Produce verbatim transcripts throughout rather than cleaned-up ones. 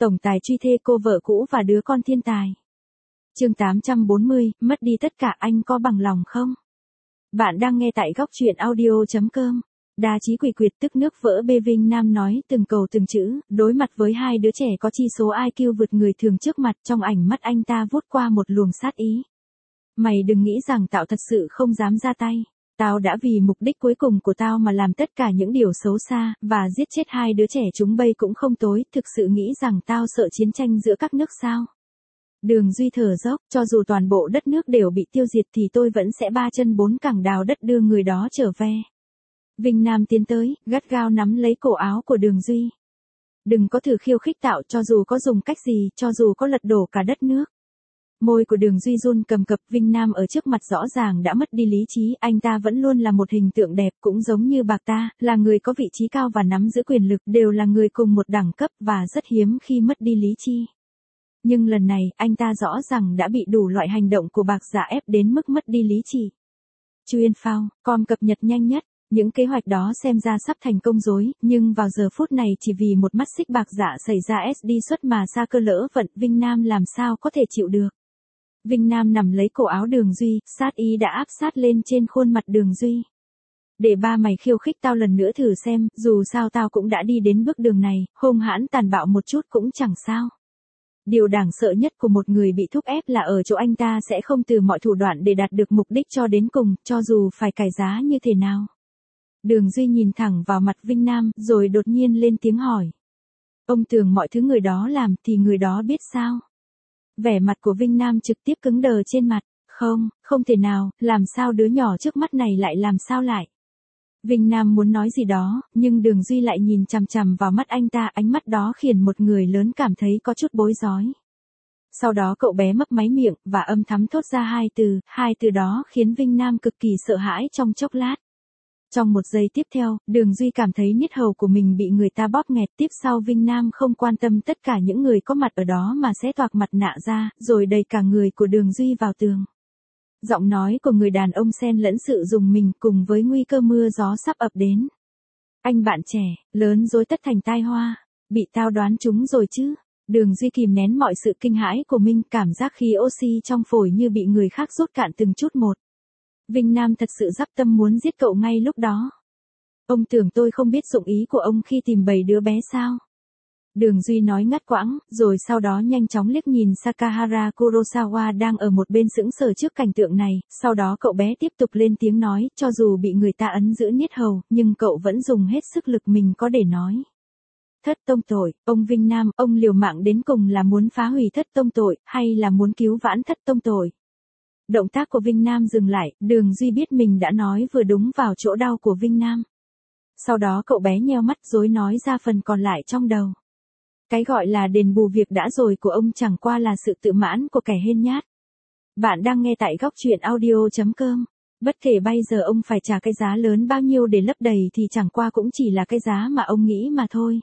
Tổng tài truy thê cô vợ cũ và đứa con thiên tài. Chương tám trăm bốn mươi, mất đi tất cả anh có bằng lòng không? Bạn đang nghe tại góc truyện audio chấm com. Đa Chí quỷ quyệt tức nước vỡ bê Vinh Nam nói từng câu từng chữ, đối mặt với hai đứa trẻ có chi số i kiu vượt người thường trước mặt, trong ảnh mắt anh ta vút qua một luồng sát ý. Mày đừng nghĩ rằng tao thật sự không dám ra tay. Tao đã vì mục đích cuối cùng của tao mà làm tất cả những điều xấu xa, và giết chết hai đứa trẻ chúng bay cũng không tối, thực sự nghĩ rằng tao sợ chiến tranh giữa các nước sao? Đường Duy thở dốc, cho dù toàn bộ đất nước đều bị tiêu diệt thì tôi vẫn sẽ ba chân bốn cẳng đào đất đưa người đó trở về. Vinh Nam tiến tới, gắt gao nắm lấy cổ áo của Đường Duy. Đừng có thử khiêu khích tạo, cho dù có dùng cách gì, cho dù có lật đổ cả đất nước. Môi của Đường Duy run cầm cập, Vinh Nam ở trước mặt rõ ràng đã mất đi lý trí, anh ta vẫn luôn là một hình tượng đẹp, cũng giống như bạc ta, là người có vị trí cao và nắm giữ quyền lực, đều là người cùng một đẳng cấp và rất hiếm khi mất đi lý trí. Nhưng lần này, anh ta rõ ràng đã bị đủ loại hành động của bạc giả ép đến mức mất đi lý trí. Chuyên phao, com cập nhật nhanh nhất. Những kế hoạch đó xem ra sắp thành công rối, nhưng vào giờ phút này chỉ vì một mắt xích bạc giả xảy ra ét đê xuất mà sa cơ lỡ vận, Vinh Nam làm sao có thể chịu được. Vinh Nam nằm lấy cổ áo Đường Duy, sát ý đã áp sát lên trên khuôn mặt Đường Duy. Để ba mày khiêu khích tao lần nữa thử xem, dù sao tao cũng đã đi đến bước đường này, hung hãn tàn bạo một chút cũng chẳng sao. Điều đáng sợ nhất của một người bị thúc ép là ở chỗ anh ta sẽ không từ mọi thủ đoạn để đạt được mục đích cho đến cùng, cho dù phải cải giá như thế nào. Đường Duy nhìn thẳng vào mặt Vinh Nam, rồi đột nhiên lên tiếng hỏi. Ông tưởng mọi thứ người đó làm thì người đó biết sao? Vẻ mặt của Vinh Nam trực tiếp cứng đờ trên mặt. Không, không thể nào, làm sao đứa nhỏ trước mắt này lại làm sao lại? Vinh Nam muốn nói gì đó, nhưng Đường Duy lại nhìn chằm chằm vào mắt anh ta, ánh mắt đó khiến một người lớn cảm thấy có chút bối rối. Sau đó cậu bé mấp máy miệng, và âm thắm thốt ra hai từ, hai từ đó khiến Vinh Nam cực kỳ sợ hãi trong chốc lát. Trong một giây tiếp theo, Đường Duy cảm thấy niết hầu của mình bị người ta bóp nghẹt, tiếp sau Vinh Nam không quan tâm tất cả những người có mặt ở đó mà xé toạc mặt nạ ra, rồi đẩy cả người của Đường Duy vào tường. Giọng nói của người đàn ông xen lẫn sự rùng mình cùng với nguy cơ mưa gió sắp ập đến. Anh bạn trẻ, lớn dối tất thành tai hoa, bị tao đoán trúng rồi chứ. Đường Duy kìm nén mọi sự kinh hãi của mình, cảm giác khí oxy trong phổi như bị người khác rút cạn từng chút một. Vinh Nam thật sự dắp tâm muốn giết cậu ngay lúc đó. Ông tưởng tôi không biết dụng ý của ông khi tìm bảy đứa bé sao? Đường Duy nói ngắt quãng, rồi sau đó nhanh chóng liếc nhìn Sakahara Kurosawa đang ở một bên sững sờ trước cảnh tượng này, sau đó cậu bé tiếp tục lên tiếng nói, cho dù bị người ta ấn giữ niết hầu, nhưng cậu vẫn dùng hết sức lực mình có để nói. Thất tông tội, ông Vinh Nam, ông liều mạng đến cùng là muốn phá hủy thất tông tội, hay là muốn cứu vãn thất tông tội? Động tác của Vinh Nam dừng lại, Đường Duy biết mình đã nói vừa đúng vào chỗ đau của Vinh Nam. Sau đó cậu bé nheo mắt rối nói ra phần còn lại trong đầu. Cái gọi là đền bù việc đã rồi của ông chẳng qua là sự tự mãn của kẻ hên nhát. Bạn đang nghe tại góc truyện audio chấm com. Bất kể bây giờ ông phải trả cái giá lớn bao nhiêu để lấp đầy thì chẳng qua cũng chỉ là cái giá mà ông nghĩ mà thôi.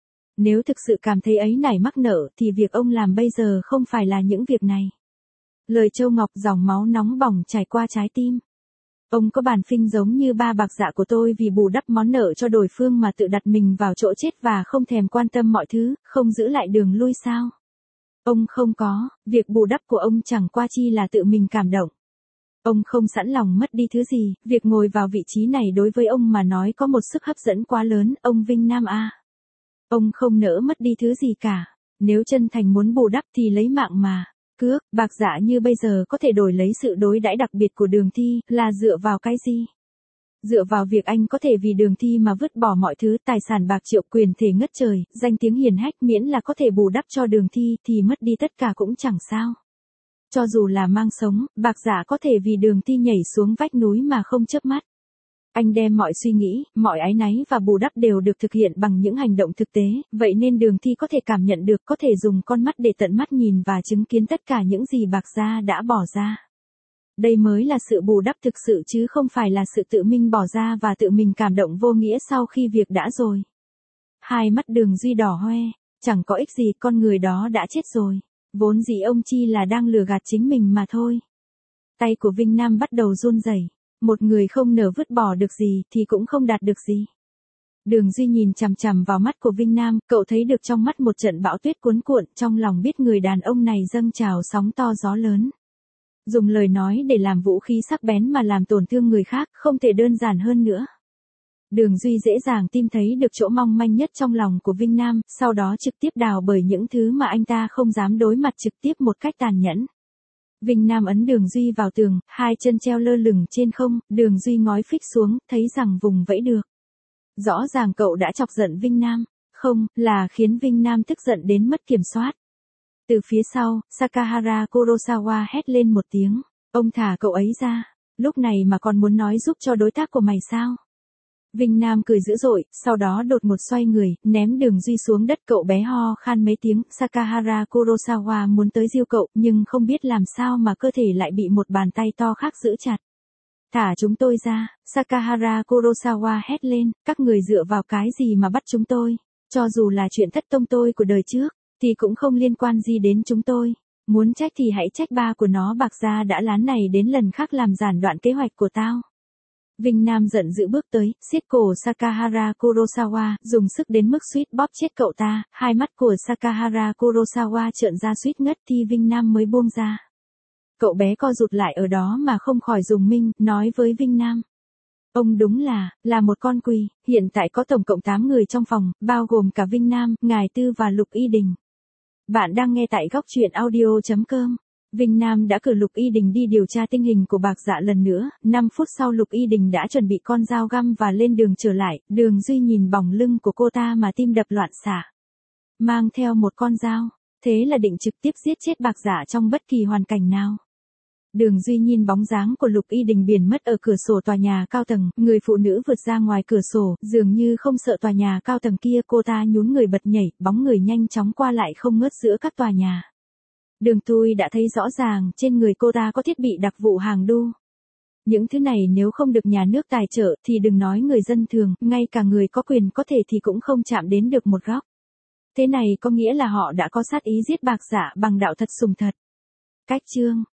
Nếu thực sự cảm thấy ấy nảy mắc nợ thì việc ông làm bây giờ không phải là những việc này. Lời Châu Ngọc dòng máu nóng bỏng chảy qua trái tim. Ông có bản phinh giống như ba bạc dạ của tôi vì bù đắp món nợ cho đối phương mà tự đặt mình vào chỗ chết và không thèm quan tâm mọi thứ, không giữ lại đường lui sao? Ông không có, việc bù đắp của ông chẳng qua chi là tự mình cảm động. Ông không sẵn lòng mất đi thứ gì, việc ngồi vào vị trí này đối với ông mà nói có một sức hấp dẫn quá lớn, ông Vinh Nam a. Ông không nỡ mất đi thứ gì cả, nếu chân thành muốn bù đắp thì lấy mạng mà. Cước, bạc dạ như bây giờ có thể đổi lấy sự đối đãi đặc biệt của Đường Thi, là dựa vào cái gì? Dựa vào việc anh có thể vì Đường Thi mà vứt bỏ mọi thứ, tài sản bạc triệu, quyền thể ngất trời, danh tiếng hiển hách, miễn là có thể bù đắp cho Đường Thi thì mất đi tất cả cũng chẳng sao. Cho dù là mang sống, bạc dạ có thể vì Đường Thi nhảy xuống vách núi mà không chớp mắt. Anh đem mọi suy nghĩ, mọi áy náy và bù đắp đều được thực hiện bằng những hành động thực tế, vậy nên Đường Thi có thể cảm nhận được, có thể dùng con mắt để tận mắt nhìn và chứng kiến tất cả những gì bạc gia đã bỏ ra. Đây mới là sự bù đắp thực sự chứ không phải là sự tự mình bỏ ra và tự mình cảm động vô nghĩa sau khi việc đã rồi. Hai mắt Đường Duy đỏ hoe, chẳng có ích gì, con người đó đã chết rồi. Vốn dĩ ông chi là đang lừa gạt chính mình mà thôi. Tay của Vinh Nam bắt đầu run rẩy. Một người không nỡ vứt bỏ được gì thì cũng không đạt được gì. Đường Duy nhìn chằm chằm vào mắt của Vinh Nam, cậu thấy được trong mắt một trận bão tuyết cuốn cuộn, trong lòng biết người đàn ông này dâng trào sóng to gió lớn. Dùng lời nói để làm vũ khí sắc bén mà làm tổn thương người khác, không thể đơn giản hơn nữa. Đường Duy dễ dàng tìm thấy được chỗ mong manh nhất trong lòng của Vinh Nam, sau đó trực tiếp đào bởi những thứ mà anh ta không dám đối mặt trực tiếp một cách tàn nhẫn. Vinh Nam ấn Đường Duy vào tường, hai chân treo lơ lửng trên không, Đường Duy ngói phích xuống, thấy rằng vùng vẫy được. Rõ ràng cậu đã chọc giận Vinh Nam, không, là khiến Vinh Nam tức giận đến mất kiểm soát. Từ phía sau, Sakahara Kurosawa hét lên một tiếng, ông thả cậu ấy ra, lúc này mà còn muốn nói giúp cho đối tác của mày sao? Vinh Nam cười dữ dội, sau đó đột ngột xoay người, ném Đường Duy xuống đất, cậu bé ho khan mấy tiếng, Sakahara Kurosawa muốn tới giêu cậu, nhưng không biết làm sao mà cơ thể lại bị một bàn tay to khác giữ chặt. Thả chúng tôi ra, Sakahara Kurosawa hét lên, các người dựa vào cái gì mà bắt chúng tôi, cho dù là chuyện thất tông tôi của đời trước, thì cũng không liên quan gì đến chúng tôi, muốn trách thì hãy trách ba của nó Bạc Gia đã lán này đến lần khác làm gián đoạn kế hoạch của tao. Vinh Nam giận dữ bước tới, siết cổ Sakahara Kurosawa, dùng sức đến mức suýt bóp chết cậu ta, hai mắt của Sakahara Kurosawa trợn ra suýt ngất thì Vinh Nam mới buông ra. Cậu bé co rụt lại ở đó mà không khỏi dùng mình, nói với Vinh Nam. Ông đúng là, là một con quỷ, hiện tại có tổng cộng tám người trong phòng, bao gồm cả Vinh Nam, Ngài Tư và Lục Y Đình. Bạn đang nghe tại góc truyện audio chấm com. Vinh Nam đã cử Lục Y Đình đi điều tra tình hình của Bạc Dạ lần nữa, năm phút sau Lục Y Đình đã chuẩn bị con dao găm và lên đường trở lại, Đường Duy nhìn bóng lưng của cô ta mà tim đập loạn xạ. Mang theo một con dao, thế là định trực tiếp giết chết Bạc Dạ trong bất kỳ hoàn cảnh nào. Đường Duy nhìn bóng dáng của Lục Y Đình biến mất ở cửa sổ tòa nhà cao tầng, người phụ nữ vượt ra ngoài cửa sổ, dường như không sợ tòa nhà cao tầng kia, cô ta nhún người bật nhảy, bóng người nhanh chóng qua lại không ngớt giữa các tòa nhà. Đường Tôi đã thấy rõ ràng trên người cô ta có thiết bị đặc vụ hàng đu. Những thứ này nếu không được nhà nước tài trợ thì đừng nói người dân thường, ngay cả người có quyền có thể thì cũng không chạm đến được một góc. Thế này có nghĩa là họ đã có sát ý giết Bạc Dạ bằng đạo thật sùng thật. Cách chương